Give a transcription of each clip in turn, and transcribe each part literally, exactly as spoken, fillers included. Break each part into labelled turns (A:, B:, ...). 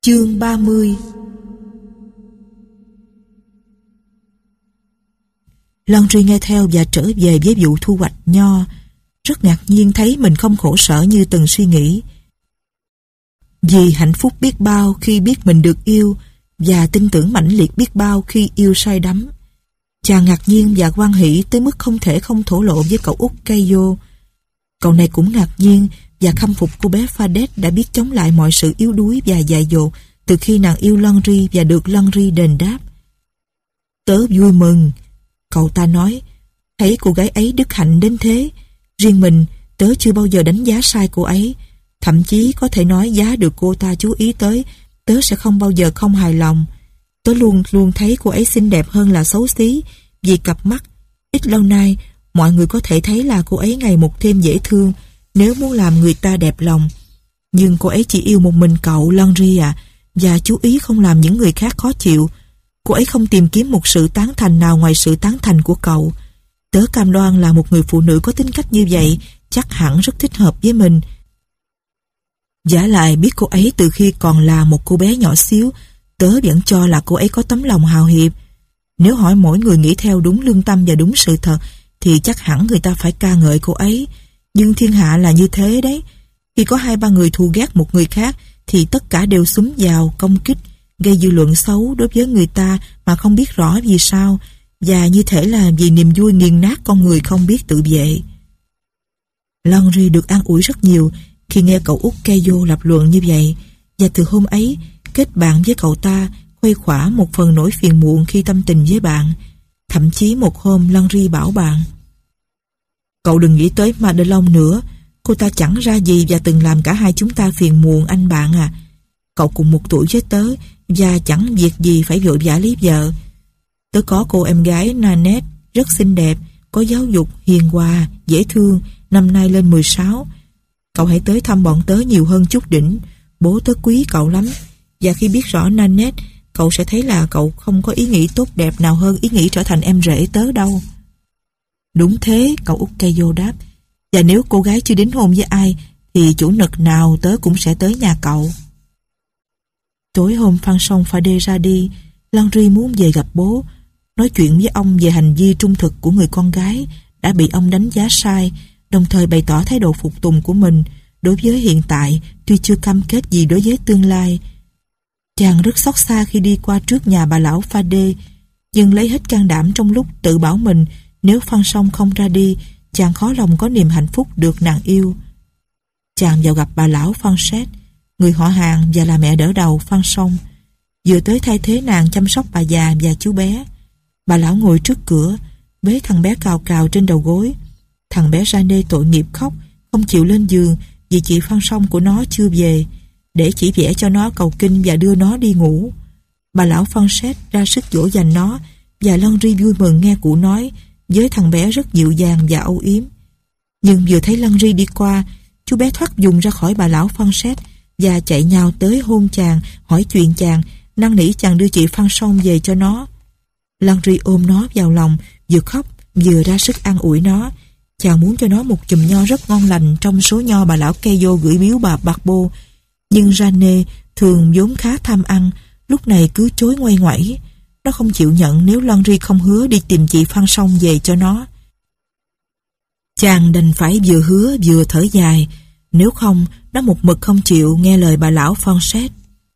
A: Chương ba mươi. Laundry nghe theo và trở về với vụ thu hoạch nho, rất ngạc nhiên thấy mình không khổ sở như từng suy nghĩ. Vì hạnh phúc biết bao khi biết mình được yêu và tin tưởng mãnh liệt biết bao khi yêu say đắm. Chàng ngạc nhiên và hoan hỉ tới mức không thể không thổ lộ với cậu út Caillou. Cậu này cũng ngạc nhiên và khâm phục cô bé Fadet đã biết chống lại mọi sự yếu đuối và dại dột từ khi nàng yêu Laundry và được Laundry đền đáp. Tớ vui mừng, cậu ta nói, thấy cô gái ấy đức hạnh đến thế. Riêng mình, tớ chưa bao giờ đánh giá sai cô ấy. Thậm chí có thể nói giá được cô ta chú ý tới, tớ sẽ không bao giờ không hài lòng. Tớ luôn luôn thấy cô ấy xinh đẹp hơn là xấu xí, vì cặp mắt. Ít lâu nay, mọi người có thể thấy là cô ấy ngày một thêm dễ thương nếu muốn làm người ta đẹp lòng. Nhưng cô ấy chỉ yêu một mình cậu, Laundry à, và chú ý không làm những người khác khó chịu. Cô ấy không tìm kiếm một sự tán thành nào ngoài sự tán thành của cậu. Tớ cam đoan là một người phụ nữ có tính cách như vậy chắc hẳn rất thích hợp với mình. Giả lại biết cô ấy từ khi còn là một cô bé nhỏ xíu, tớ vẫn cho là cô ấy có tấm lòng hào hiệp. Nếu hỏi mỗi người nghĩ theo đúng lương tâm và đúng sự thật, thì chắc hẳn người ta phải ca ngợi cô ấy. Nhưng thiên hạ là như thế đấy. Khi có hai ba người thù ghét một người khác, thì tất cả đều xúm vào, công kích, gây dư luận xấu đối với người ta mà không biết rõ vì sao, và như thể là vì niềm vui nghiền nát con người không biết tự vệ. Laundry được an ủi rất nhiều khi nghe cậu út Caillou lập luận như vậy, và từ hôm ấy kết bạn với cậu ta, khuây khỏa một phần nỗi phiền muộn khi tâm tình với bạn. Thậm chí một hôm Laundry bảo bạn: cậu đừng nghĩ tới Madelon nữa, cô ta chẳng ra gì và từng làm cả hai chúng ta phiền muộn anh bạn à. Cậu cùng một tuổi với tớ và chẳng việc gì phải vội vã lấy vợ. Tớ có cô em gái Nanette rất xinh đẹp, có giáo dục, hiền hòa, dễ thương, năm nay lên mười sáu. Cậu hãy tới thăm bọn tớ nhiều hơn chút đỉnh. Bố tớ quý cậu lắm. Và khi biết rõ Nanette, cậu sẽ thấy là cậu không có ý nghĩ tốt đẹp nào hơn ý nghĩ trở thành em rể tớ đâu. Đúng thế, cậu út Caillou đáp. Và nếu cô gái chưa đính hôn với ai, thì chủ nhật nào tớ cũng sẽ tới nhà cậu. Tối hôm Fanchon Fardet ra đi, Laundry muốn về gặp bố, nói chuyện với ông về hành vi trung thực của người con gái đã bị ông đánh giá sai, đồng thời bày tỏ thái độ phục tùng của mình đối với hiện tại, tuy chưa cam kết gì đối với tương lai. Chàng rất xót xa khi đi qua trước nhà bà lão Fardet, nhưng lấy hết can đảm trong lúc tự bảo mình nếu Fanchon không ra đi, chàng khó lòng có niềm hạnh phúc được nàng yêu. Chàng vào gặp bà lão Fanchette, người họ hàng và là mẹ đỡ đầu Fanchon, vừa tới thay thế nàng chăm sóc bà già và chú bé. Bà lão ngồi trước cửa, bế thằng bé cào cào trên đầu gối. Thằng bé Jeanne tội nghiệp khóc, không chịu lên giường vì chị Fanchon của nó chưa về, để chỉ vẽ cho nó cầu kinh và đưa nó đi ngủ. Bà lão Fanchette ra sức dỗ dành nó, và Laundry vui mừng nghe cụ nói với thằng bé rất dịu dàng và âu yếm. Nhưng vừa thấy Laundry đi qua, chú bé thoát dùng ra khỏi bà lão Fanchette và chạy nhào tới hôn chàng, hỏi chuyện chàng, năn nỉ chàng đưa chị Fanchon về cho nó. Laundry ôm nó vào lòng, vừa khóc vừa ra sức an ủi nó. Chàng muốn cho nó một chùm nho rất ngon lành trong số nho bà lão Caillou gửi biếu bà Barbeau. Nhưng Jeanne, thường vốn khá tham ăn, lúc này cứ chối ngoay ngoẩy. Nó không chịu nhận nếu Laundry không hứa đi tìm chị Fanchon về cho nó. Chàng đành phải vừa hứa vừa thở dài, nếu không nó một mực không chịu nghe lời bà lão Fanchette.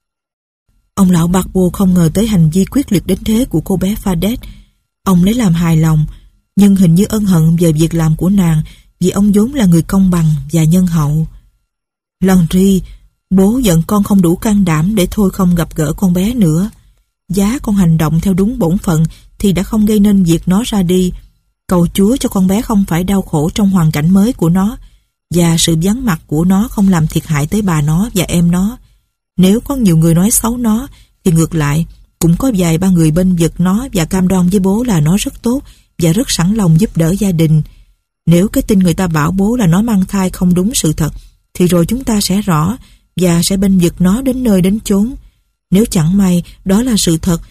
A: Ông lão Barbeau không ngờ tới hành vi quyết liệt đến thế của cô bé Fadet. Ông lấy làm hài lòng, nhưng hình như ân hận về việc làm của nàng, vì ông vốn là người công bằng và nhân hậu. Laundry, bố giận con không đủ can đảm để thôi không gặp gỡ con bé nữa. Giá con hành động theo đúng bổn phận thì đã không gây nên việc nó ra đi. Cầu Chúa cho con bé không phải đau khổ trong hoàn cảnh mới của nó, và sự vắng mặt của nó không làm thiệt hại tới bà nó và em nó. Nếu có nhiều người nói xấu nó, thì ngược lại cũng có vài ba người bên vực nó và cam đoan với bố là nó rất tốt và rất sẵn lòng giúp đỡ gia đình. Nếu cái tin người ta bảo bố là nó mang thai không đúng sự thật, thì rồi chúng ta sẽ rõ và sẽ bênh vực nó đến nơi đến chốn. Nếu chẳng may đó là sự thật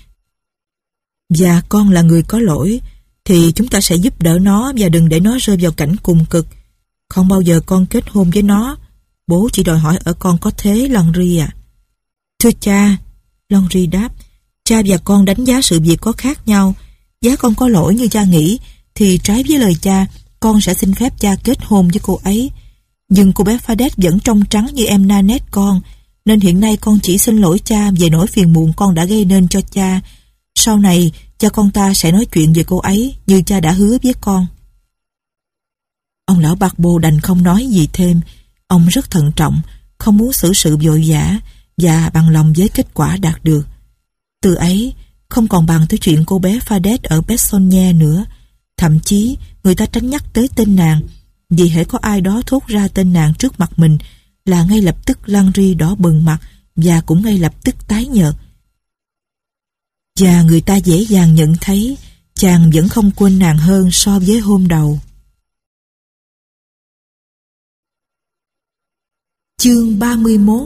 A: và con là người có lỗi, thì chúng ta sẽ giúp đỡ nó và đừng để nó rơi vào cảnh cùng cực. Không bao giờ con kết hôn với nó. Bố chỉ đòi hỏi ở con có thế, Laundry à. Thưa cha, Laundrie đáp, cha và con đánh giá sự việc có khác nhau. Giá con có lỗi như cha nghĩ, thì trái với lời cha, con sẽ xin phép cha kết hôn với cô ấy. Nhưng cô bé Fadet vẫn trong trắng như em Nanette con, nên hiện nay con chỉ xin lỗi cha về nỗi phiền muộn con đã gây nên cho cha. Sau này, cha con ta sẽ nói chuyện về cô ấy như cha đã hứa với con. Ông lão Barbeau đành không nói gì thêm. Ông rất thận trọng, không muốn xử sự vội vã và bằng lòng với kết quả đạt được. Từ ấy, không còn bàn tới chuyện cô bé Fadet ở Bessonnière nữa. Thậm chí, người ta tránh nhắc tới tên nàng, vì hễ có ai đó thốt ra tên nàng trước mặt mình là ngay lập tức Laundrie đỏ bừng mặt và cũng ngay lập tức tái nhợt. Và người ta dễ dàng nhận thấy chàng vẫn không quên nàng hơn so với hôm đầu. Chương ba mươi mốt.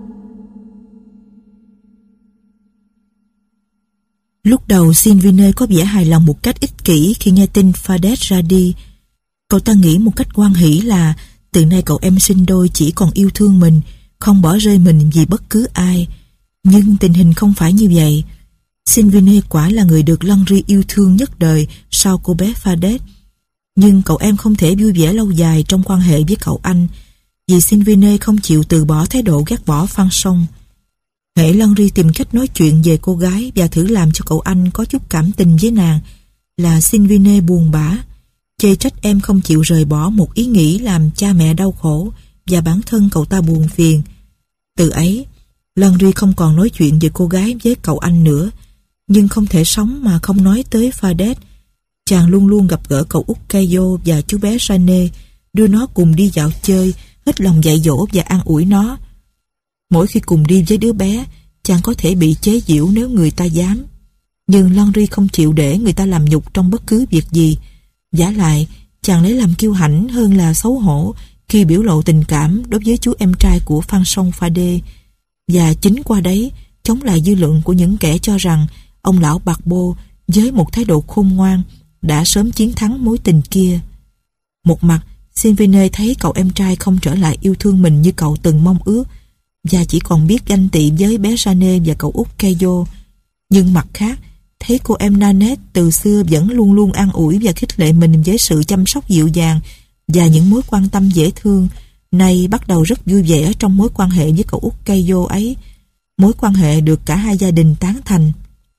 A: Lúc đầu Sylvine có vẻ hài lòng một cách ích kỷ khi nghe tin Fadet ra đi. Cậu ta nghĩ một cách hoan hỉ là từ nay cậu em sinh đôi chỉ còn yêu thương mình, không bỏ rơi mình vì bất cứ ai. Nhưng tình hình không phải như vậy. Sylvine quả là người được Laundrie yêu thương nhất đời sau cô bé Fadet. Nhưng cậu em không thể vui vẻ lâu dài trong quan hệ với cậu anh, vì Sylvine không chịu từ bỏ thái độ ghét bỏ Fanchon. Hễ Laundrie tìm cách nói chuyện về cô gái và thử làm cho cậu anh có chút cảm tình với nàng là Sylvine buồn bã, chê trách em không chịu rời bỏ một ý nghĩ làm cha mẹ đau khổ và bản thân cậu ta buồn phiền. Từ ấy, Laundrie không còn nói chuyện về cô gái với cậu anh nữa, nhưng không thể sống mà không nói tới Fadet. Chàng luôn luôn gặp gỡ cậu út Caillou và chú bé Jeanne, đưa nó cùng đi dạo chơi, hết lòng dạy dỗ và an ủi nó. Mỗi khi cùng đi với đứa bé, chàng có thể bị chế giễu nếu người ta dám. Nhưng Laundrie không chịu để người ta làm nhục trong bất cứ việc gì. Vả lại, chàng lấy làm kiêu hãnh hơn là xấu hổ khi biểu lộ tình cảm đối với chú em trai của Fanchon Fardet. Và chính qua đấy, chống lại dư luận của những kẻ cho rằng ông lão Barbeau với một thái độ khôn ngoan đã sớm chiến thắng mối tình kia. Một mặt, Sylvine thấy cậu em trai không trở lại yêu thương mình như cậu từng mong ước và chỉ còn biết ganh tị với bé Jeanne và cậu út Caillou. Nhưng mặt khác, thấy cô em Nanette từ xưa vẫn luôn luôn an ủi và khích lệ mình với sự chăm sóc dịu dàng và những mối quan tâm dễ thương, nay bắt đầu rất vui vẻ trong mối quan hệ với cậu út Caillou ấy, mối quan hệ được cả hai gia đình tán thành.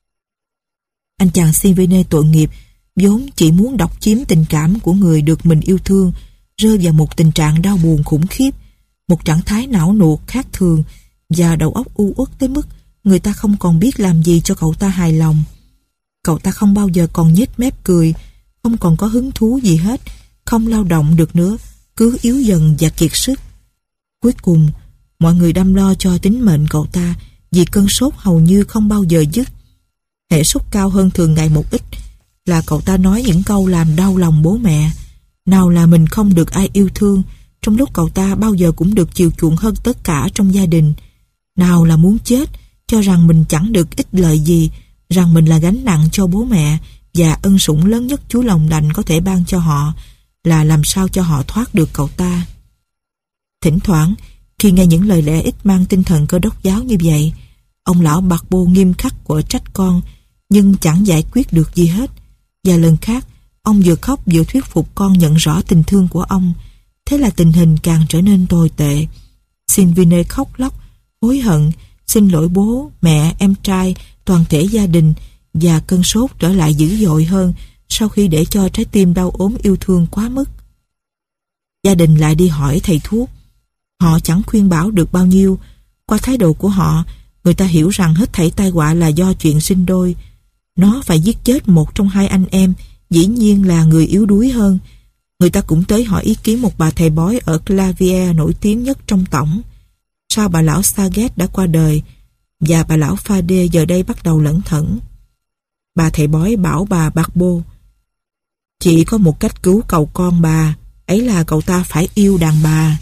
A: Anh chàng Sylvine tội nghiệp vốn chỉ muốn độc chiếm tình cảm của người được mình yêu thương, rơi vào một tình trạng đau buồn khủng khiếp, một trạng thái não nuột khác thường và đầu óc u uất tới mức người ta không còn biết làm gì cho cậu ta hài lòng. Cậu ta không bao giờ còn nhếch mép cười, không còn có hứng thú gì hết, không lao động được nữa, cứ yếu dần và kiệt sức. Cuối cùng, mọi người đăm lo cho tính mệnh cậu ta vì cơn sốt hầu như không bao giờ dứt. Hễ sốt cao hơn thường ngày một ít là cậu ta nói những câu làm đau lòng bố mẹ. Nào là mình không được ai yêu thương, trong lúc cậu ta bao giờ cũng được chiều chuộng hơn tất cả trong gia đình. Nào là muốn chết, cho rằng mình chẳng được ích lợi gì, rằng mình là gánh nặng cho bố mẹ và ân sủng lớn nhất Chúa lòng lành có thể ban cho họ là làm sao cho họ thoát được cậu ta. Thỉnh thoảng, khi nghe những lời lẽ ít mang tinh thần Cơ Đốc giáo như vậy, ông lão Barbeau nghiêm khắc quở trách con, nhưng chẳng giải quyết được gì hết. Và lần khác, ông vừa khóc vừa thuyết phục con nhận rõ tình thương của ông. Thế là tình hình càng trở nên tồi tệ. Sylvine khóc lóc, hối hận, xin lỗi bố, mẹ, em trai, toàn thể gia đình, và cơn sốt trở lại dữ dội hơn sau khi để cho trái tim đau ốm yêu thương quá mức. Gia đình lại đi hỏi thầy thuốc. Họ chẳng khuyên bảo được bao nhiêu. Qua thái độ của họ, người ta hiểu rằng hết thảy tai họa là do chuyện sinh đôi. Nó phải giết chết một trong hai anh em, dĩ nhiên là người yếu đuối hơn. Người ta cũng tới hỏi ý kiến một bà thầy bói ở Clavière nổi tiếng nhất trong tổng. Sao bà lão Saget đã qua đời và bà lão Fardet giờ đây bắt đầu lẩn thẩn. Bà thầy bói bảo bà Barbeau, chỉ có một cách cứu cầu con bà, ấy là cậu ta phải yêu đàn bà.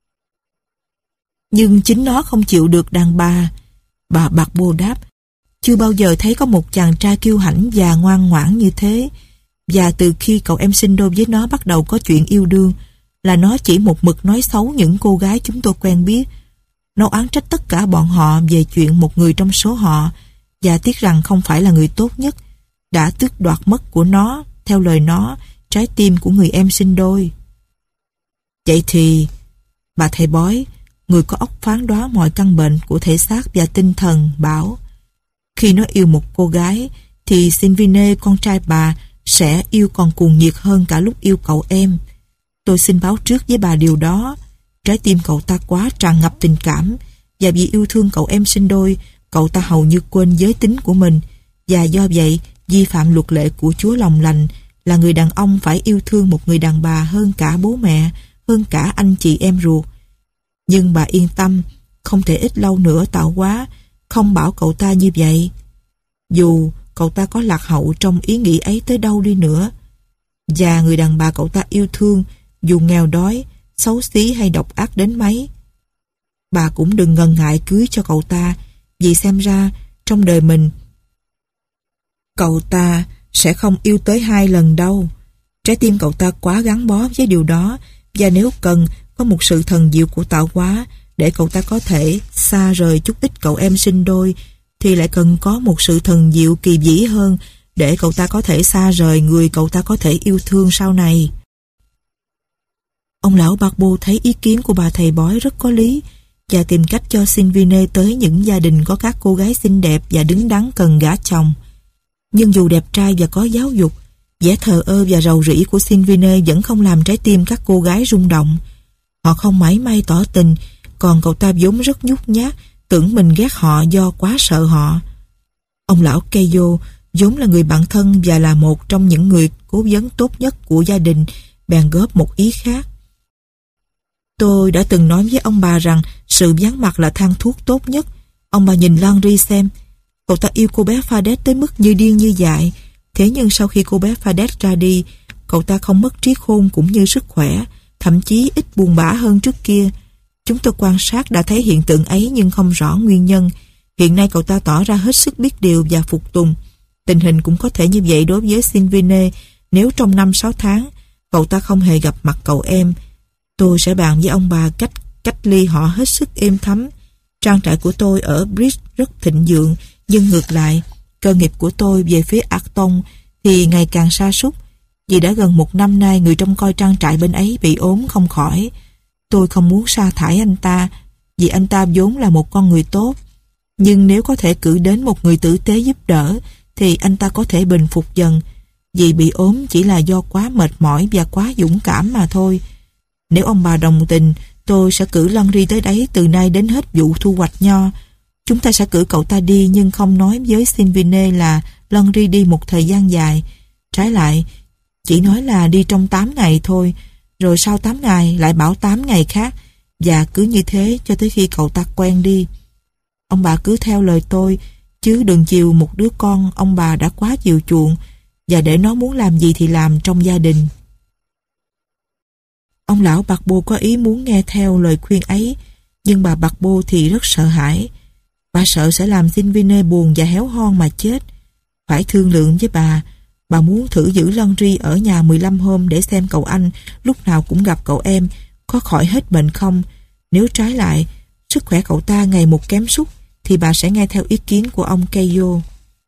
A: Nhưng chính nó không chịu được đàn bà. Bà Barbeau đáp, chưa bao giờ thấy có một chàng trai kiêu hãnh và ngoan ngoãn như thế. Và từ khi cậu em sinh đôi với nó bắt đầu có chuyện yêu đương, là nó chỉ một mực nói xấu những cô gái chúng tôi quen biết. Nó oán trách tất cả bọn họ về chuyện một người trong số họ, và tiếc rằng không phải là người tốt nhất, đã tước đoạt mất của nó, theo lời nó, trái tim của người em sinh đôi. Vậy thì, bà thầy bói, người có óc phán đoán mọi căn bệnh của thể xác và tinh thần, bảo khi nó yêu một cô gái thì Silvine, con trai bà, sẽ yêu còn cuồng nhiệt hơn cả lúc yêu cậu em. Tôi xin báo trước với bà điều đó. Trái tim cậu ta quá tràn ngập tình cảm, và vì yêu thương cậu em sinh đôi, cậu ta hầu như quên giới tính của mình, và do vậy vi phạm luật lệ của Chúa lòng lành là người đàn ông phải yêu thương một người đàn bà hơn cả bố mẹ, hơn cả anh chị em ruột. Nhưng bà yên tâm, không thể ít lâu nữa tạo hóa không bảo cậu ta như vậy. Dù cậu ta có lạc hậu trong ý nghĩ ấy tới đâu đi nữa, và người đàn bà cậu ta yêu thương, dù nghèo đói, xấu xí hay độc ác đến mấy, bà cũng đừng ngần ngại cưới cho cậu ta, vì xem ra trong đời mình cậu ta sẽ không yêu tới hai lần đâu. Trái tim cậu ta quá gắn bó với điều đó, và nếu cần có một sự thần diệu của tạo hóa để cậu ta có thể xa rời chút ít cậu em sinh đôi, thì lại cần có một sự thần diệu kỳ vĩ hơn để cậu ta có thể xa rời người cậu ta có thể yêu thương sau này. Ông lão Barbo thấy ý kiến của bà thầy bói rất có lý, và tìm cách cho Silvine tới những gia đình có các cô gái xinh đẹp và đứng đắn cần gả chồng. Nhưng dù đẹp trai và có giáo dục, vẻ thờ ơ và rầu rĩ của Silvine vẫn không làm trái tim các cô gái rung động. Họ không mảy may tỏ tình, còn cậu ta vốn rất nhút nhát, tưởng mình ghét họ do quá sợ họ. Ông lão Keio, vốn là người bạn thân và là một trong những người cố vấn tốt nhất của gia đình, bèn góp một ý khác. Tôi đã từng nói với ông bà rằng sự vắng mặt là thang thuốc tốt nhất. Ông bà nhìn Landry xem, cậu ta yêu cô bé Fadet tới mức như điên như dại. Thế nhưng sau khi cô bé Fadet ra đi, cậu ta không mất trí khôn cũng như sức khỏe, thậm chí ít buồn bã hơn trước kia. Chúng tôi quan sát đã thấy hiện tượng ấy nhưng không rõ nguyên nhân. Hiện nay cậu ta tỏ ra hết sức biết điều và phục tùng. Tình hình cũng có thể như vậy đối với Silvine nếu trong năm sáu tháng cậu ta không hề gặp mặt cậu em. Tôi sẽ bàn với ông bà cách cách ly họ hết sức êm thấm. Trang trại của tôi ở Bridge rất thịnh vượng, nhưng ngược lại, cơ nghiệp của tôi về phía Acton thì ngày càng sa sút. Vì đã gần một năm nay người trông coi trang trại bên ấy bị ốm không khỏi. Tôi không muốn sa thải anh ta, vì anh ta vốn là một con người tốt. Nhưng nếu có thể cử đến một người tử tế giúp đỡ, thì anh ta có thể bình phục dần. Vì bị ốm chỉ là do quá mệt mỏi và quá dũng cảm mà thôi. Nếu ông bà đồng tình, tôi sẽ cử Landry tới đấy từ nay đến hết vụ thu hoạch nho. Chúng ta sẽ cử cậu ta đi, nhưng không nói với Silvine là Landry đi một thời gian dài. Trái lại, chỉ nói là đi trong tám ngày thôi, rồi sau tám ngày lại bảo tám ngày khác, và cứ như thế cho tới khi cậu ta quen đi. Ông bà cứ theo lời tôi, chứ đừng chiều một đứa con ông bà đã quá chiều chuộng, và để nó muốn làm gì thì làm trong gia đình. Ông lão Barbo có ý muốn nghe theo lời khuyên ấy, nhưng bà Barbo thì rất sợ hãi. Bà sợ sẽ làm Silvine buồn và héo hon mà chết. Phải thương lượng với bà. Bà muốn thử giữ Landry ở nhà mười lăm hôm để xem cậu anh lúc nào cũng gặp cậu em có khỏi hết bệnh không. Nếu trái lại, sức khỏe cậu ta ngày một kém sút, thì bà sẽ nghe theo ý kiến của ông Keio.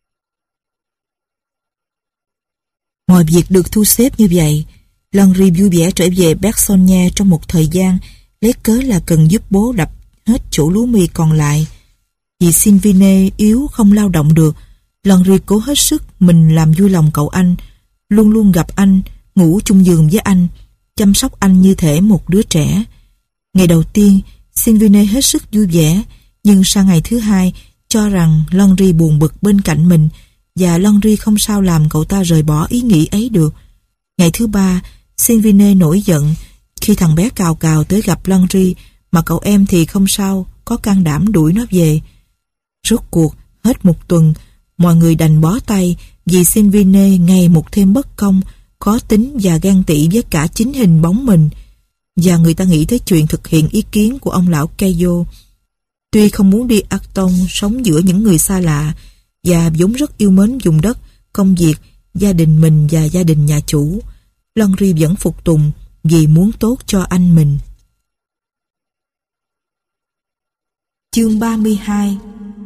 A: Mọi việc được thu xếp như vậy, Landry vui vẻ trở về Bergsonne trong một thời gian, lấy cớ là cần giúp bố đập hết chỗ lúa mì còn lại. Vì Silvine yếu không lao động được, Landry cố hết sức mình làm vui lòng cậu anh, luôn luôn gặp anh, ngủ chung giường với anh, chăm sóc anh như thể một đứa trẻ. Ngày đầu tiên, Silvine hết sức vui vẻ, nhưng sang ngày thứ hai, cho rằng Landry buồn bực bên cạnh mình, và Landry không sao làm cậu ta rời bỏ ý nghĩ ấy được. Ngày thứ ba, Silvine nổi giận khi thằng bé cào cào tới gặp Landry, mà cậu em thì không sao có can đảm đuổi nó về. Rốt cuộc, hết một tuần, mọi người đành bó tay vì Silvine ngày một thêm bất công, khó tính và ganh tị với cả chính hình bóng mình. Và người ta nghĩ tới chuyện thực hiện ý kiến của ông lão Keio. Tuy không muốn đi Acton sống giữa những người xa lạ, và vốn rất yêu mến vùng đất, công việc, gia đình mình và gia đình nhà chủ, Landry vẫn phục tùng vì muốn tốt cho anh mình. Chương ba mươi hai.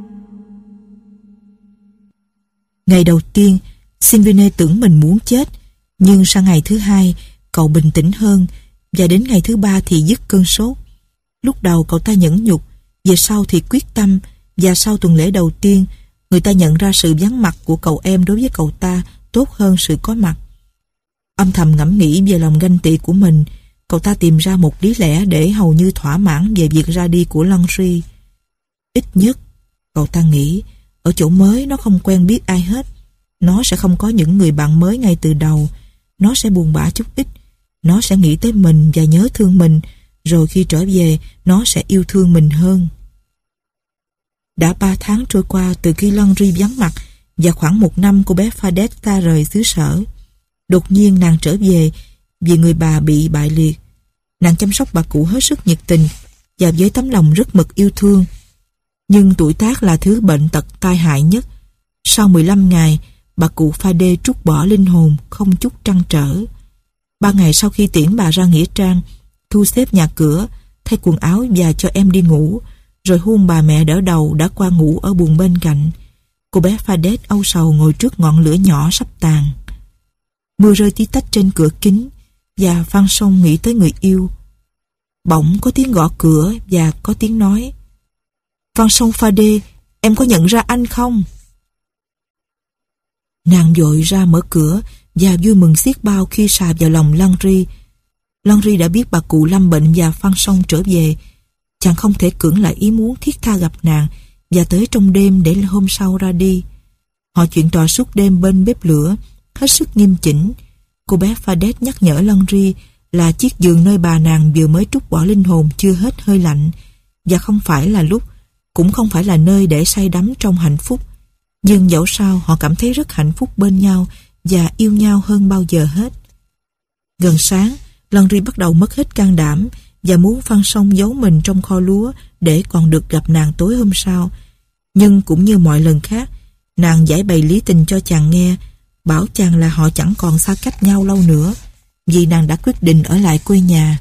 A: Ngày đầu tiên, Sylvine tưởng mình muốn chết, nhưng sang ngày thứ hai, cậu bình tĩnh hơn, và đến ngày thứ ba thì dứt cơn sốt. Lúc đầu cậu ta nhẫn nhục, về sau thì quyết tâm, và sau tuần lễ đầu tiên, người ta nhận ra sự vắng mặt của cậu em đối với cậu ta tốt hơn sự có mặt. Âm thầm ngẫm nghĩ về lòng ganh tị của mình, cậu ta tìm ra một lý lẽ để hầu như thỏa mãn về việc ra đi của Landry. Ít nhất, cậu ta nghĩ, ở chỗ mới nó không quen biết ai hết. Nó sẽ không có những người bạn mới ngay từ đầu. Nó sẽ buồn bã chút ít. Nó sẽ nghĩ tới mình và nhớ thương mình. Rồi khi trở về, nó sẽ yêu thương mình hơn. Đã ba tháng trôi qua từ khi Landry vắng mặt, và khoảng một năm cô bé Fadet ta rời xứ sở. Đột nhiên nàng trở về vì người bà bị bại liệt. Nàng chăm sóc bà cụ hết sức nhiệt tình và với tấm lòng rất mực yêu thương. Nhưng tuổi tác là thứ bệnh tật tai hại nhất. Sau mười lăm ngày, bà cụ Fadet trút bỏ linh hồn, không chút trăn trở. Ba ngày sau khi tiễn bà ra nghĩa trang, thu xếp nhà cửa, thay quần áo và cho em đi ngủ, rồi hôn bà mẹ đỡ đầu đã qua ngủ ở buồng bên cạnh. Cô bé Fadet âu sầu ngồi trước ngọn lửa nhỏ sắp tàn. Mưa rơi tí tách trên cửa kính, và Phan Song nghĩ tới người yêu. Bỗng có tiếng gõ cửa và có tiếng nói: "Phan Song Fadet, em có nhận ra anh không?" Nàng vội ra mở cửa và vui mừng xiết bao khi sà vào lòng Landry. Landry đã biết bà cụ lâm bệnh và Phan Song trở về. Chàng không thể cưỡng lại ý muốn thiết tha gặp nàng và tới trong đêm để hôm sau ra đi. Họ chuyện trò suốt đêm bên bếp lửa, hết sức nghiêm chỉnh. Cô bé Fadet nhắc nhở Landry là chiếc giường nơi bà nàng vừa mới trút bỏ linh hồn chưa hết hơi lạnh, và không phải là lúc, cũng không phải là nơi để say đắm trong hạnh phúc. Nhưng dẫu sao họ cảm thấy rất hạnh phúc bên nhau và yêu nhau hơn bao giờ hết. Gần sáng, Landry bắt đầu mất hết can đảm và muốn Phan Song giấu mình trong kho lúa để còn được gặp nàng tối hôm sau. Nhưng cũng như mọi lần khác, nàng giải bày lý tình cho chàng nghe, bảo chàng là họ chẳng còn xa cách nhau lâu nữa, vì nàng đã quyết định ở lại quê nhà.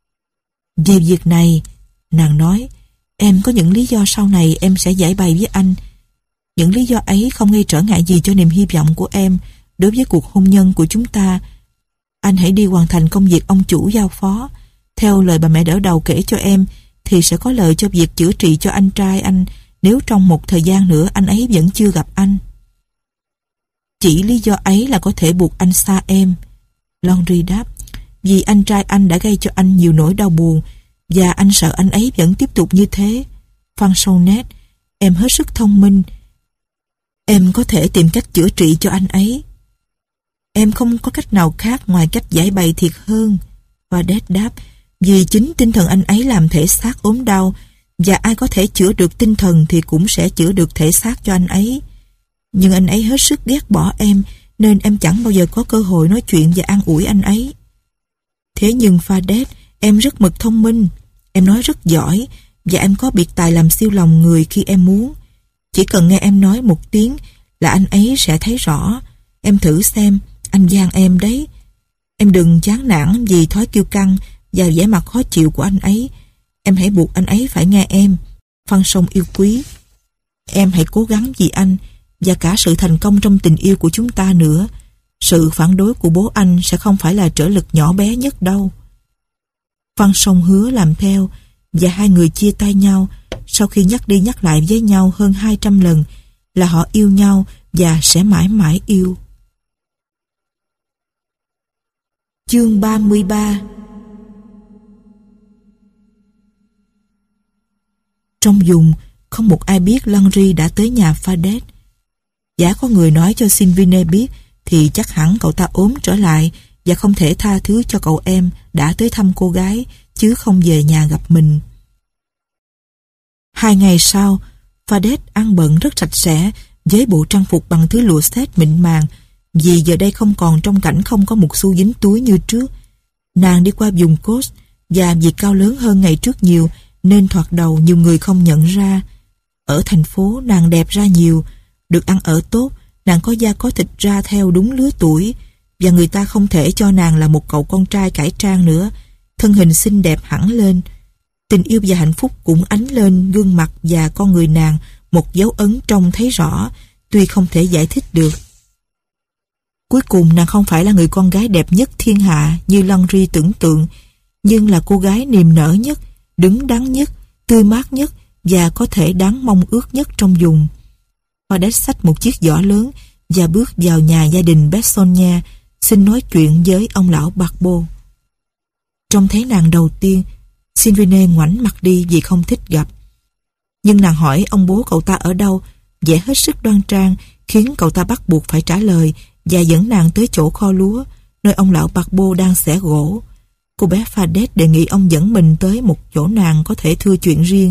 A: Về việc này, nàng nói, em có những lý do sau này em sẽ giải bày với anh. Những lý do ấy không gây trở ngại gì cho niềm hy vọng của em đối với cuộc hôn nhân của chúng ta. Anh hãy đi hoàn thành công việc ông chủ giao phó. Theo lời bà mẹ đỡ đầu kể cho em, thì sẽ có lợi cho việc chữa trị cho anh trai anh nếu trong một thời gian nữa anh ấy vẫn chưa gặp anh. Chỉ lý do ấy là có thể buộc anh xa em. Landry đáp, vì anh trai anh đã gây cho anh nhiều nỗi đau buồn và anh sợ anh ấy vẫn tiếp tục như thế. Phan Sonnet, em hết sức thông minh. Em có thể tìm cách chữa trị cho anh ấy. Em không có cách nào khác ngoài cách giải bày thiệt hơn. Và Đét đáp, vì chính tinh thần anh ấy làm thể xác ốm đau, và ai có thể chữa được tinh thần thì cũng sẽ chữa được thể xác cho anh ấy. Nhưng anh ấy hết sức ghét bỏ em, nên em chẳng bao giờ có cơ hội nói chuyện và an ủi anh ấy. Thế nhưng Fadet, em rất mực thông minh, em nói rất giỏi, và em có biệt tài làm siêu lòng người khi em muốn. Chỉ cần nghe em nói một tiếng là anh ấy sẽ thấy rõ. Em thử xem, anh gian em đấy. Em đừng chán nản vì thói kiêu căng và vẻ mặt khó chịu của anh ấy. Em hãy buộc anh ấy phải nghe em. Phan Song yêu quý, em hãy cố gắng vì anh và cả sự thành công trong tình yêu của chúng ta nữa. Sự phản đối của bố anh sẽ không phải là trở lực nhỏ bé nhất đâu. Phan Song hứa làm theo, và hai người chia tay nhau sau khi nhắc đi nhắc lại với nhau hơn hai trăm lần là họ yêu nhau và sẽ mãi mãi yêu. Chương ba mươi ba. Trong vùng, không một ai biết Landry đã tới nhà Fadet. Giả có người nói cho Sylvine biết thì chắc hẳn cậu ta ốm trở lại và không thể tha thứ cho cậu em đã tới thăm cô gái chứ không về nhà gặp mình. Hai ngày sau, Fadet ăn bận rất sạch sẽ với bộ trang phục bằng thứ lụa sét mịn màng, vì giờ đây không còn trong cảnh không có một xu dính túi như trước. Nàng đi qua vùng Coast và vì cao lớn hơn ngày trước nhiều nên thoạt đầu nhiều người không nhận ra. Ở thành phố nàng đẹp ra nhiều, được ăn ở tốt, nàng có da có thịt ra theo đúng lứa tuổi, và người ta không thể cho nàng là một cậu con trai cải trang nữa, thân hình xinh đẹp hẳn lên. Tình yêu và hạnh phúc cũng ánh lên gương mặt và con người nàng một dấu ấn trông thấy rõ, tuy không thể giải thích được. Cuối cùng nàng không phải là người con gái đẹp nhất thiên hạ như Landry tưởng tượng, nhưng là cô gái niềm nở nhất, đứng đắn nhất, tươi mát nhất và có thể đáng mong ước nhất trong vùng. Fadet xách một chiếc giỏ lớn và bước vào nhà gia đình Bessonia, xin nói chuyện với ông lão Barbeau. Trông thấy nàng đầu tiên, Sylvine ngoảnh mặt đi vì không thích gặp. Nhưng nàng hỏi ông bố cậu ta ở đâu, vẻ hết sức đoan trang, khiến cậu ta bắt buộc phải trả lời và dẫn nàng tới chỗ kho lúa, nơi ông lão Barbeau đang xẻ gỗ. Cô bé Fadet đề nghị ông dẫn mình tới một chỗ nàng có thể thưa chuyện riêng.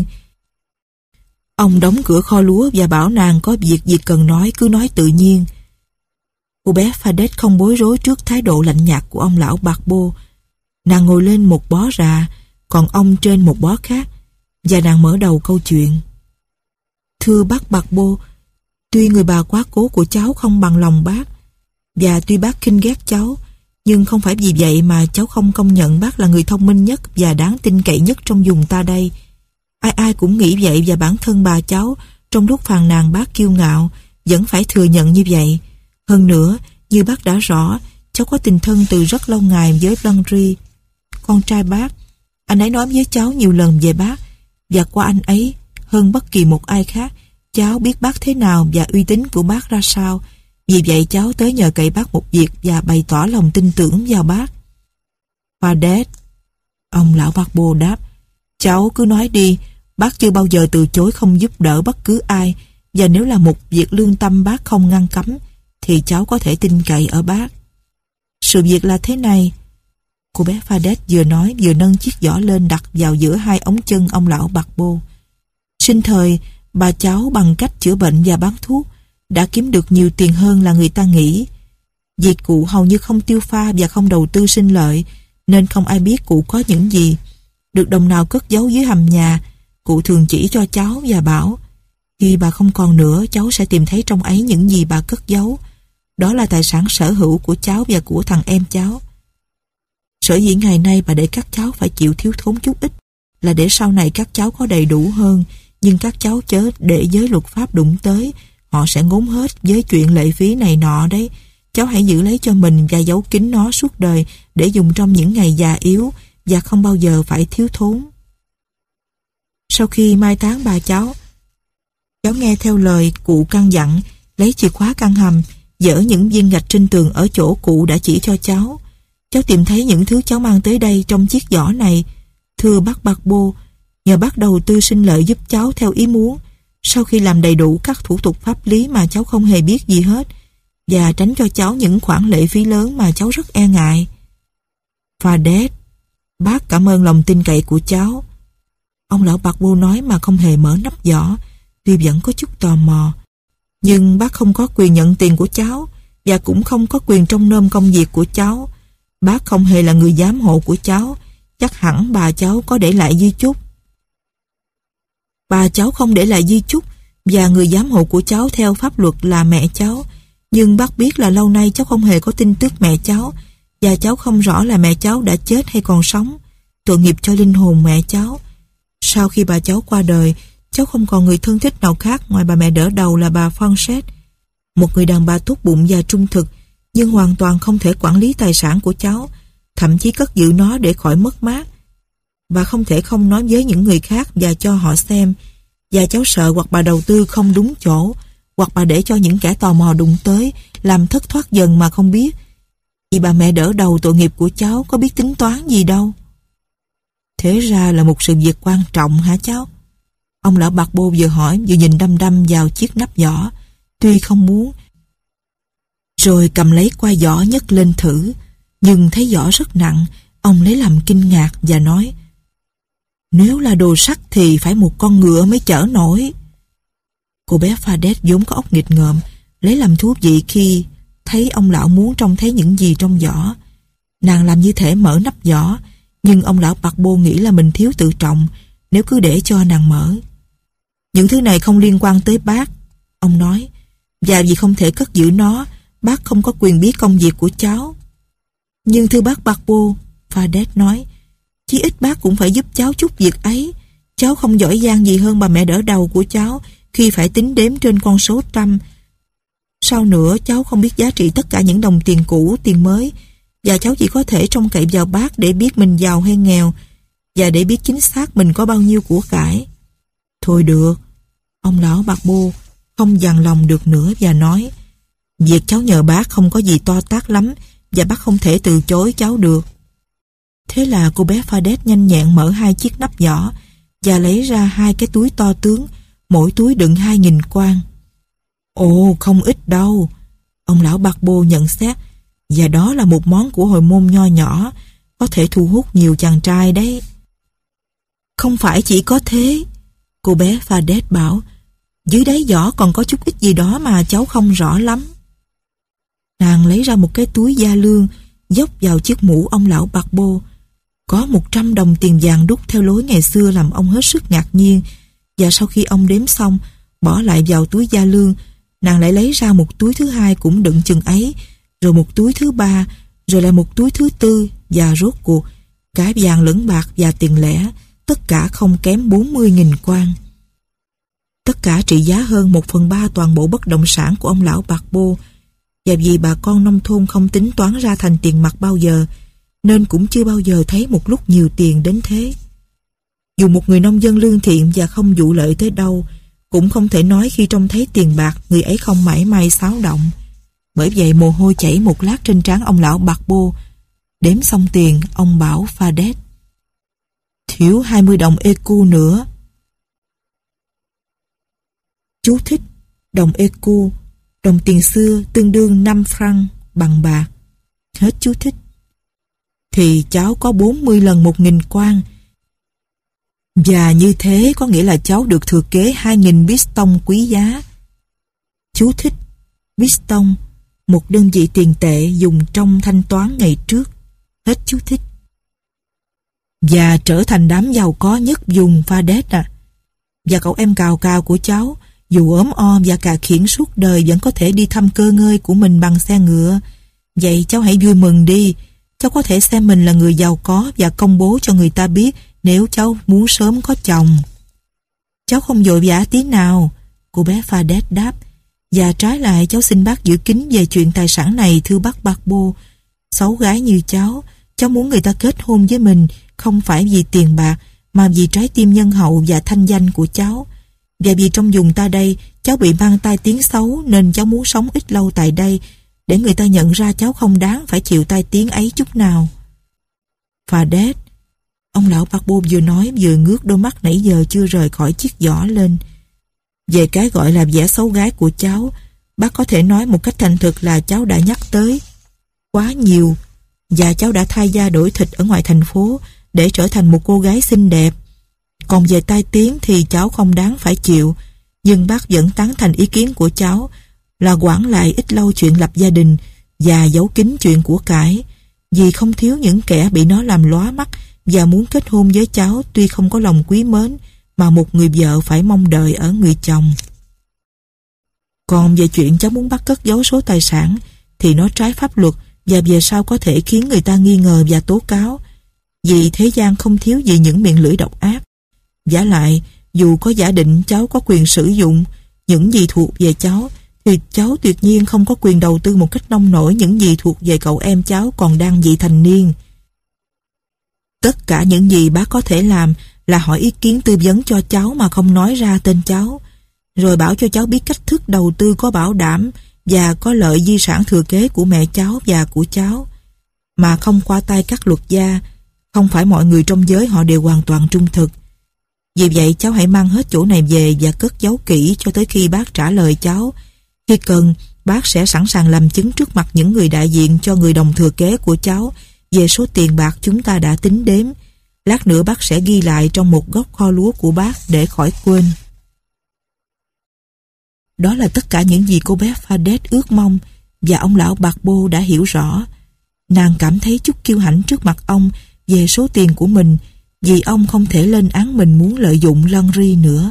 A: Ông đóng cửa kho lúa và bảo nàng có việc gì cần nói cứ nói tự nhiên. Cô bé Fadet không bối rối trước thái độ lạnh nhạt của ông lão Barbeau. Nàng ngồi lên một bó rạ, còn ông trên một bó khác, và nàng mở đầu câu chuyện. Thưa bác Barbeau, tuy người bà quá cố của cháu không bằng lòng bác, và tuy bác khinh ghét cháu, nhưng không phải vì vậy mà cháu không công nhận bác là người thông minh nhất và đáng tin cậy nhất trong vùng ta đây. Ai ai cũng nghĩ vậy, và bản thân bà cháu trong lúc phàn nàn bác kiêu ngạo vẫn phải thừa nhận như vậy. Hơn nữa, như bác đã rõ, cháu có tình thân từ rất lâu ngày với Landry, con trai bác. Anh ấy nói với cháu nhiều lần về bác, và qua anh ấy, hơn bất kỳ một ai khác, cháu biết bác thế nào và uy tín của bác ra sao. Vì vậy cháu tới nhờ cậy bác một việc và bày tỏ lòng tin tưởng vào bác. Fadet, ông lão Barbeau đáp, cháu cứ nói đi, bác chưa bao giờ từ chối không giúp đỡ bất cứ ai, và nếu là một việc lương tâm bác không ngăn cấm, thì cháu có thể tin cậy ở bác. Sự việc là thế này. Cô bé Fadet vừa nói vừa nâng chiếc giỏ lên đặt vào giữa hai ống chân ông lão Barbeau. Sinh thời, bà cháu bằng cách chữa bệnh và bán thuốc đã kiếm được nhiều tiền hơn là người ta nghĩ. Vì cụ hầu như không tiêu pha và không đầu tư sinh lợi, nên không ai biết cụ có những gì. Được đồng nào cất giấu dưới hầm nhà, cụ thường chỉ cho cháu và bảo, khi bà không còn nữa, cháu sẽ tìm thấy trong ấy những gì bà cất giấu. Đó là tài sản sở hữu của cháu và của thằng em cháu. Sở dĩ ngày nay bà để các cháu phải chịu thiếu thốn chút ít là để sau này các cháu có đầy đủ hơn, nhưng các cháu chớ để giới luật pháp đụng tới, họ sẽ ngốn hết với chuyện lệ phí này nọ đấy. Cháu hãy giữ lấy cho mình và giấu kín nó suốt đời để dùng trong những ngày già yếu và không bao giờ phải thiếu thốn. Sau khi mai táng bà cháu, cháu nghe theo lời cụ căn dặn, lấy chìa khóa căn hầm, dỡ những viên gạch trên tường ở chỗ cụ đã chỉ cho cháu. Cháu tìm thấy những thứ cháu mang tới đây trong chiếc giỏ này. Thưa bác Barbeau, nhờ bác đầu tư sinh lợi giúp cháu theo ý muốn, sau khi làm đầy đủ các thủ tục pháp lý mà cháu không hề biết gì hết, và tránh cho cháu những khoản lệ phí lớn mà cháu rất e ngại. Fadet, bác cảm ơn lòng tin cậy của cháu. Ông lão Barbeau nói mà không hề mở nắp giỏ, tuy vẫn có chút tò mò. Nhưng bác không có quyền nhận tiền của cháu, và cũng không có quyền trông nom công việc của cháu. Bác không hề là người giám hộ của cháu, chắc hẳn bà cháu có để lại di chúc. Bà cháu không để lại di chúc, và người giám hộ của cháu theo pháp luật là mẹ cháu. Nhưng bác biết là lâu nay cháu không hề có tin tức mẹ cháu, và cháu không rõ là mẹ cháu đã chết hay còn sống. Tội nghiệp cho linh hồn mẹ cháu. Sau khi bà cháu qua đời, cháu không còn người thân thích nào khác ngoài bà mẹ đỡ đầu là bà Frances, một người đàn bà tốt bụng và trung thực, nhưng hoàn toàn không thể quản lý tài sản của cháu, thậm chí cất giữ nó để khỏi mất mát, và không thể không nói với những người khác và cho họ xem. Và cháu sợ hoặc bà đầu tư không đúng chỗ, hoặc bà để cho những kẻ tò mò đụng tới, làm thất thoát dần mà không biết. Vì bà mẹ đỡ đầu tội nghiệp của cháu có biết tính toán gì đâu. Thế ra là một sự việc quan trọng hả cháu? Ông lão Barbeau vừa hỏi vừa nhìn đăm đăm vào chiếc nắp giỏ, tuy không muốn, rồi cầm lấy qua giỏ nhấc lên thử, nhưng thấy giỏ rất nặng. Ông lấy làm kinh ngạc và nói, nếu là đồ sắt thì phải một con ngựa mới chở nổi. Cô bé Fadet vốn có óc nghịch ngợm, lấy làm thú vị khi thấy ông lão muốn trông thấy những gì trong giỏ. Nàng làm như thể mở nắp giỏ, nhưng ông lão Barbeau nghĩ là mình thiếu tự trọng nếu cứ để cho nàng mở. Những thứ này không liên quan tới bác, ông nói, và vì không thể cất giữ nó, bác không có quyền biết công việc của cháu. Nhưng thưa bác Barbeau, Fadet nói, Chí ít bác cũng phải giúp cháu chút việc ấy. Cháu không giỏi giang gì hơn bà mẹ đỡ đầu của cháu khi phải tính đếm trên con số trăm. Sau nữa cháu không biết giá trị tất cả những đồng tiền cũ, tiền mới, và cháu chỉ có thể trông cậy vào bác để biết mình giàu hay nghèo, và để biết chính xác mình có bao nhiêu của cải. Thôi được, ông lão bạc bô không dằn lòng được nữa và nói, việc cháu nhờ bác không có gì to tát lắm và bác không thể từ chối cháu được. Thế là cô bé Phadet nhanh nhẹn mở hai chiếc nắp nhỏ và lấy ra hai cái túi to tướng, mỗi túi đựng hai nghìn quan. Ồ, không ít đâu, ông lão bạc bô nhận xét, và đó là một món của hồi môn nho nhỏ, có thể thu hút nhiều chàng trai đấy. Không phải chỉ có thế, cô bé Phadet bảo, dưới đáy giỏ còn có chút ít gì đó mà cháu không rõ lắm. Nàng lấy ra một cái túi da lương, dốc vào chiếc mũ ông lão bạc bô. Có một trăm đồng tiền vàng đúc theo lối ngày xưa làm ông hết sức ngạc nhiên, và sau khi ông đếm xong, bỏ lại vào túi da lương, nàng lại lấy ra một túi thứ hai cũng đựng chừng ấy, rồi một túi thứ ba, rồi lại một túi thứ tư, và rốt cuộc, cả vàng lẫn bạc và tiền lẻ, tất cả không kém bốn mươi nghìn quan. Tất cả trị giá hơn một phần ba toàn bộ bất động sản của ông lão bạc bô, và vì bà con nông thôn không tính toán ra thành tiền mặt bao giờ, nên cũng chưa bao giờ thấy một lúc nhiều tiền đến thế. Dù một người nông dân lương thiện và không vụ lợi tới đâu, cũng không thể nói khi trông thấy tiền bạc người ấy không mảy may xáo động. Bởi vậy mồ hôi chảy một lát trên trán ông lão bạc bô. Đếm xong tiền, ông bảo Phadet, thiếu hai mươi đồng écu nữa. Chú thích: đồng écu, đồng tiền xưa tương đương năm franc bằng bạc. Hết chú thích. Thì cháu có bốn mươi lần một nghìn quan. Và như thế có nghĩa là cháu được thừa kế hai nghìn piston quý giá. Chú thích: piston, một đơn vị tiền tệ dùng trong thanh toán ngày trước. Hết chú thích. Và trở thành đám giàu có nhất vùng Phadet à. Và cậu em cào cào của cháu, dù ốm o và cà khiển suốt đời, vẫn có thể đi thăm cơ ngơi của mình bằng xe ngựa. Vậy cháu hãy vui mừng đi. Cháu có thể xem mình là người giàu có và công bố cho người ta biết nếu cháu muốn sớm có chồng. Cháu không vội vã tí nào, cô bé Phadet đáp. Và trái lại cháu xin bác giữ kín về chuyện tài sản này, thưa bác bạc bô. Xấu gái như cháu, cháu muốn người ta kết hôn với mình không phải vì tiền bạc, mà vì trái tim nhân hậu và thanh danh của cháu. Và vì trong vùng ta đây, cháu bị mang tai tiếng xấu, nên cháu muốn sống ít lâu tại đây, để người ta nhận ra cháu không đáng phải chịu tai tiếng ấy chút nào. Phadet, ông lão bạc bô vừa nói vừa ngước đôi mắt nãy giờ chưa rời khỏi chiếc giỏ lên. Về cái gọi là vẻ xấu gái của cháu, bác có thể nói một cách thành thực là cháu đã nhắc tới quá nhiều, và cháu đã thay da đổi thịt ở ngoài thành phố để trở thành một cô gái xinh đẹp. Còn về tai tiếng thì cháu không đáng phải chịu, nhưng bác vẫn tán thành ý kiến của cháu là quản lại ít lâu chuyện lập gia đình và giấu kín chuyện của cải, vì không thiếu những kẻ bị nó làm lóa mắt và muốn kết hôn với cháu tuy không có lòng quý mến mà một người vợ phải mong đợi ở người chồng. Còn về chuyện cháu muốn bắt cất giấu số tài sản thì nó trái pháp luật và về sau có thể khiến người ta nghi ngờ và tố cáo, vì thế gian không thiếu gì những miệng lưỡi độc ác. Vả lại, dù có giả định cháu có quyền sử dụng những gì thuộc về cháu, thì cháu tuyệt nhiên không có quyền đầu tư một cách nông nổi những gì thuộc về cậu em cháu còn đang vị thành niên. Tất cả những gì bác có thể làm là hỏi ý kiến tư vấn cho cháu mà không nói ra tên cháu, rồi bảo cho cháu biết cách thức đầu tư có bảo đảm và có lợi di sản thừa kế của mẹ cháu và của cháu, mà không qua tay các luật gia. Không phải mọi người trong giới họ đều hoàn toàn trung thực. Vì vậy cháu hãy mang hết chỗ này về và cất giấu kỹ cho tới khi bác trả lời cháu. Khi cần, bác sẽ sẵn sàng làm chứng trước mặt những người đại diện cho người đồng thừa kế của cháu về số tiền bạc chúng ta đã tính đếm. Lát nữa bác sẽ ghi lại trong một góc kho lúa của bác để khỏi quên. Đó là tất cả những gì cô bé Phadet ước mong, và ông lão bạc bô đã hiểu rõ. Nàng cảm thấy chút kiêu hãnh trước mặt ông về số tiền của mình, vì ông không thể lên án mình muốn lợi dụng Landry nữa.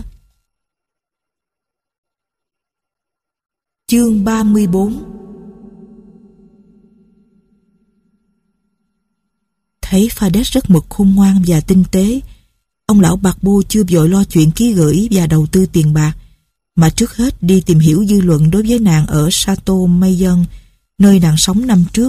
A: Chương ba mươi bốn. thấy Fadet rất mực khôn ngoan và tinh tế. Ông lão bạc bô chưa vội lo chuyện ký gửi và đầu tư tiền bạc, mà trước hết đi tìm hiểu dư luận đối với nàng ở Chateau Mayon, nơi nàng sống năm trước.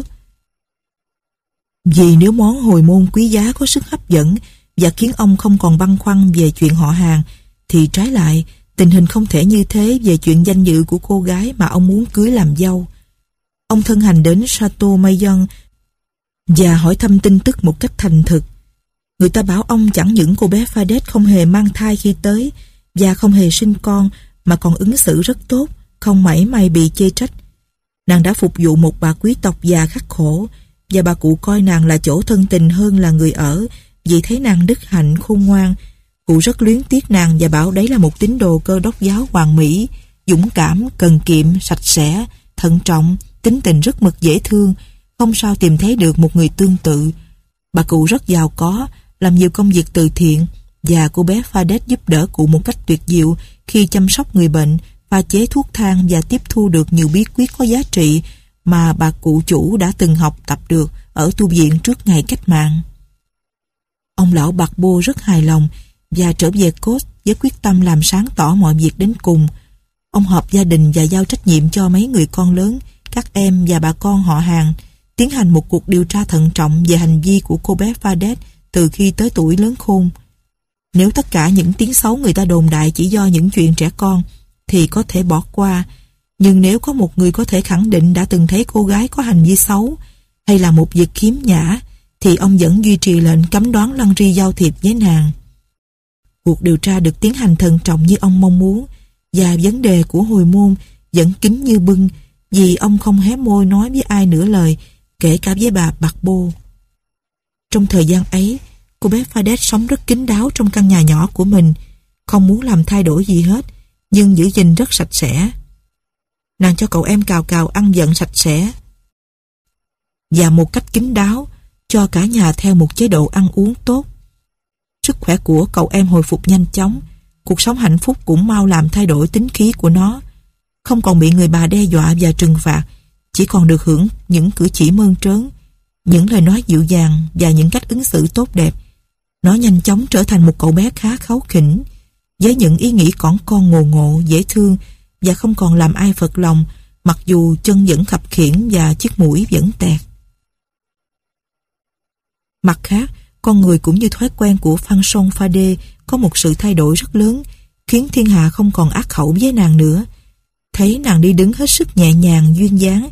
A: Vì nếu món hồi môn quý giá có sức hấp dẫn và khiến ông không còn băn khoăn về chuyện họ hàng, thì trái lại, tình hình không thể như thế về chuyện danh dự của cô gái mà ông muốn cưới làm dâu. Ông thân hành đến Chateau Mayon và hỏi thăm tin tức một cách thành thực. Người ta bảo ông chẳng những cô bé Fadet không hề mang thai khi tới và không hề sinh con, mà còn ứng xử rất tốt, không mảy may bị chê trách. Nàng đã phục vụ một bà quý tộc già khắc khổ, và bà cụ coi nàng là chỗ thân tình hơn là người ở, vì thấy nàng đức hạnh khôn ngoan. Cụ rất luyến tiếc nàng và bảo đấy là một tín đồ Cơ Đốc giáo hoàn mỹ, dũng cảm, cần kiệm, sạch sẽ, thận trọng, tính tình rất mực dễ thương, không sao tìm thấy được một người tương tự. Bà cụ rất giàu có, làm nhiều công việc từ thiện, và cô bé Fadet giúp đỡ cụ một cách tuyệt diệu khi chăm sóc người bệnh, pha chế thuốc thang và tiếp thu được nhiều bí quyết có giá trị mà bà cụ chủ đã từng học tập được ở tu viện trước ngày cách mạng. Ông lão bạc bô rất hài lòng và trở về Cốt với quyết tâm làm sáng tỏ mọi việc đến cùng. Ông họp gia đình và giao trách nhiệm cho mấy người con lớn, các em và bà con họ hàng, tiến hành một cuộc điều tra thận trọng về hành vi của cô bé Fadet từ khi tới tuổi lớn khôn. Nếu tất cả những tiếng xấu người ta đồn đại chỉ do những chuyện trẻ con, thì có thể bỏ qua. Nhưng nếu có một người có thể khẳng định đã từng thấy cô gái có hành vi xấu, hay là một việc khiếm nhã, thì ông vẫn duy trì lệnh cấm đoán Landry giao thiệp với nàng. Cuộc điều tra được tiến hành thận trọng như ông mong muốn, và vấn đề của hồi môn vẫn kín như bưng, vì ông không hé môi nói với ai nửa lời, kể cả với bà bạc bô. Trong thời gian ấy, cô bé Fadet sống rất kín đáo trong căn nhà nhỏ của mình, không muốn làm thay đổi gì hết, nhưng giữ gìn rất sạch sẽ. Nàng cho cậu em Cào Cào ăn dần sạch sẽ, và một cách kín đáo, cho cả nhà theo một chế độ ăn uống tốt. Sức khỏe của cậu em hồi phục nhanh chóng, cuộc sống hạnh phúc cũng mau làm thay đổi tính khí của nó, không còn bị người bà đe dọa và trừng phạt, chỉ còn được hưởng những cử chỉ mơn trớn, những lời nói dịu dàng và những cách ứng xử tốt đẹp. Nó nhanh chóng trở thành một cậu bé khá kháu khỉnh, với những ý nghĩ cỏn con ngồ ngộ, dễ thương, và không còn làm ai phật lòng, mặc dù chân vẫn khập khiễng và chiếc mũi vẫn tẹt. Mặt khác, con người cũng như thói quen của Fanchon Fardet có một sự thay đổi rất lớn, khiến thiên hạ không còn ác khẩu với nàng nữa. Thấy nàng đi đứng hết sức nhẹ nhàng, duyên dáng,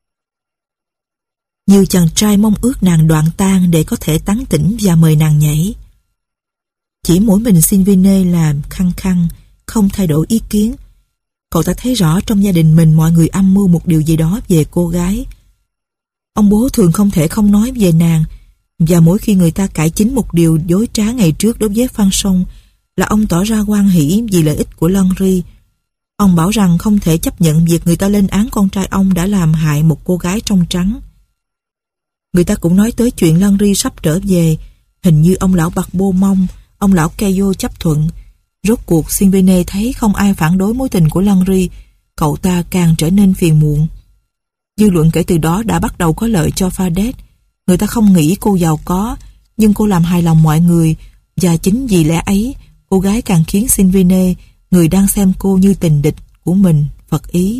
A: nhiều chàng trai mong ước nàng đoạn tan để có thể tán tỉnh và mời nàng nhảy. Chỉ mỗi mình Sylvine là khăng khăng, không thay đổi ý kiến. Cậu ta thấy rõ trong gia đình mình mọi người âm mưu một điều gì đó về cô gái. Ông bố thường không thể không nói về nàng, và mỗi khi người ta cải chính một điều dối trá ngày trước đối với Fanchon là ông tỏ ra hoan hỉ vì lợi ích của Landry. Ông bảo rằng không thể chấp nhận việc người ta lên án con trai ông đã làm hại một cô gái trong trắng. Người ta cũng nói tới chuyện Landry sắp trở về, hình như ông lão bạc bô mong, ông lão Caillou chấp thuận. Rốt cuộc Sylvine thấy không ai phản đối mối tình của Landry, cậu ta càng trở nên phiền muộn. Dư luận kể từ đó đã bắt đầu có lợi cho Fadet. Người ta không nghĩ cô giàu có, nhưng cô làm hài lòng mọi người, và chính vì lẽ ấy, cô gái càng khiến Sylvine, người đang xem cô như tình địch của mình, phật ý.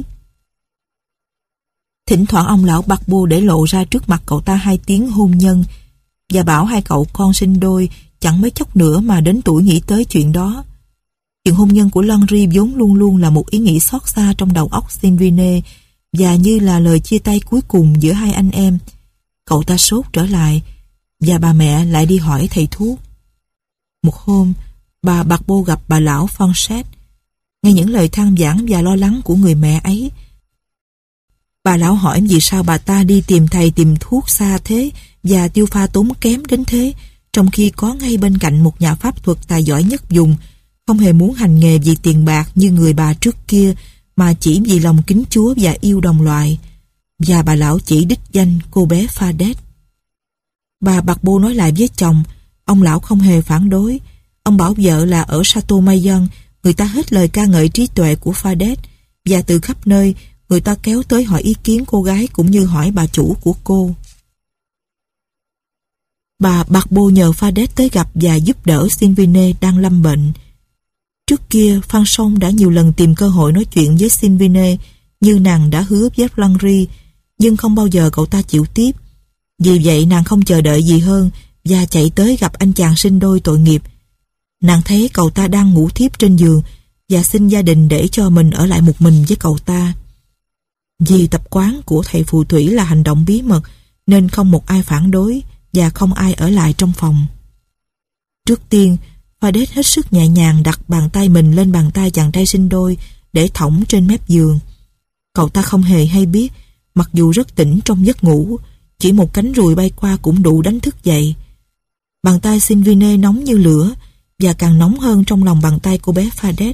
A: Thỉnh thoảng ông lão bạc bô để lộ ra trước mặt cậu ta hai tiếng hôn nhân, và bảo hai cậu con sinh đôi chẳng mấy chốc nữa mà đến tuổi nghĩ tới chuyện đó. Chuyện hôn nhân của Landry vốn luôn luôn là một ý nghĩ xót xa trong đầu óc Sylvine, và như là lời chia tay cuối cùng giữa hai anh em. Cậu ta sốt trở lại, và bà mẹ lại đi hỏi thầy thuốc. Một hôm, bà bạc bô gặp bà lão Fonchet. Nghe những lời than vãn và lo lắng của người mẹ ấy, bà lão hỏi vì sao bà ta đi tìm thầy tìm thuốc xa thế và tiêu pha tốn kém đến thế, trong khi có ngay bên cạnh một nhà pháp thuật tài giỏi nhất vùng, không hề muốn hành nghề vì tiền bạc như người bà trước kia, mà chỉ vì lòng kính Chúa và yêu đồng loại. Và bà lão chỉ đích danh cô bé Fadet. Bà bạc bô nói lại với chồng, ông lão không hề phản đối. Ông bảo vợ là ở Chateau Mayon, người ta hết lời ca ngợi trí tuệ của Fadet, và từ khắp nơi người ta kéo tới hỏi ý kiến cô gái cũng như hỏi bà chủ của cô. Bà Barbo nhờ Fadet tới gặp và giúp đỡ Silvine đang lâm bệnh. Trước kia, Fanchon đã nhiều lần tìm cơ hội nói chuyện với Silvine như nàng đã hứa với Blanry, nhưng không bao giờ cậu ta chịu tiếp. Vì vậy nàng không chờ đợi gì hơn và chạy tới gặp anh chàng sinh đôi tội nghiệp. Nàng thấy cậu ta đang ngủ thiếp trên giường và xin gia đình để cho mình ở lại một mình với cậu ta. Vì tập quán của thầy phù thủy là hành động bí mật nên không một ai phản đối và không ai ở lại trong phòng. Trước tiên, Fadet hết sức nhẹ nhàng đặt bàn tay mình lên bàn tay chàng trai sinh đôi để thõng trên mép giường. Cậu ta không hề hay biết, mặc dù rất tỉnh trong giấc ngủ, chỉ một cánh ruồi bay qua cũng đủ đánh thức dậy. Bàn tay Silvine nóng như lửa và càng nóng hơn trong lòng bàn tay cô bé Fadet.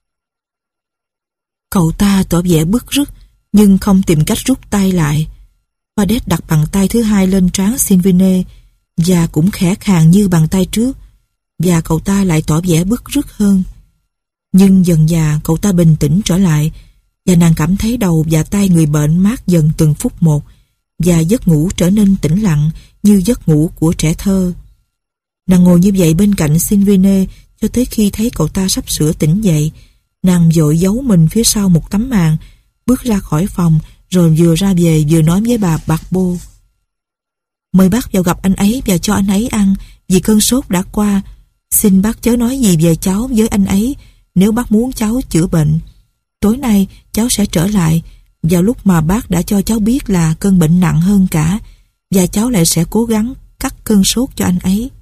A: Cậu ta tỏ vẻ bứt rứt nhưng không tìm cách rút tay lại. Fadet đặt bàn tay thứ hai lên trán Silvine và cũng khẽ khàng như bàn tay trước, và cậu ta lại tỏ vẻ bứt rứt hơn. Nhưng dần dà cậu ta bình tĩnh trở lại và nàng cảm thấy đầu và tay người bệnh mát dần từng phút một và giấc ngủ trở nên tĩnh lặng như giấc ngủ của trẻ thơ. Nàng ngồi như vậy bên cạnh Silvine cho tới khi thấy cậu ta sắp sửa tỉnh dậy. Nàng vội giấu mình phía sau một tấm màn, bước ra khỏi phòng rồi vừa ra về vừa nói với bà Barbo: "Mời bác vào gặp anh ấy và cho anh ấy ăn, vì cơn sốt đã qua. Xin bác chớ nói gì về cháu với anh ấy nếu bác muốn cháu chữa bệnh. Tối nay cháu sẽ trở lại vào lúc mà bác đã cho cháu biết là cơn bệnh nặng hơn cả, và cháu lại sẽ cố gắng cắt cơn sốt cho anh ấy."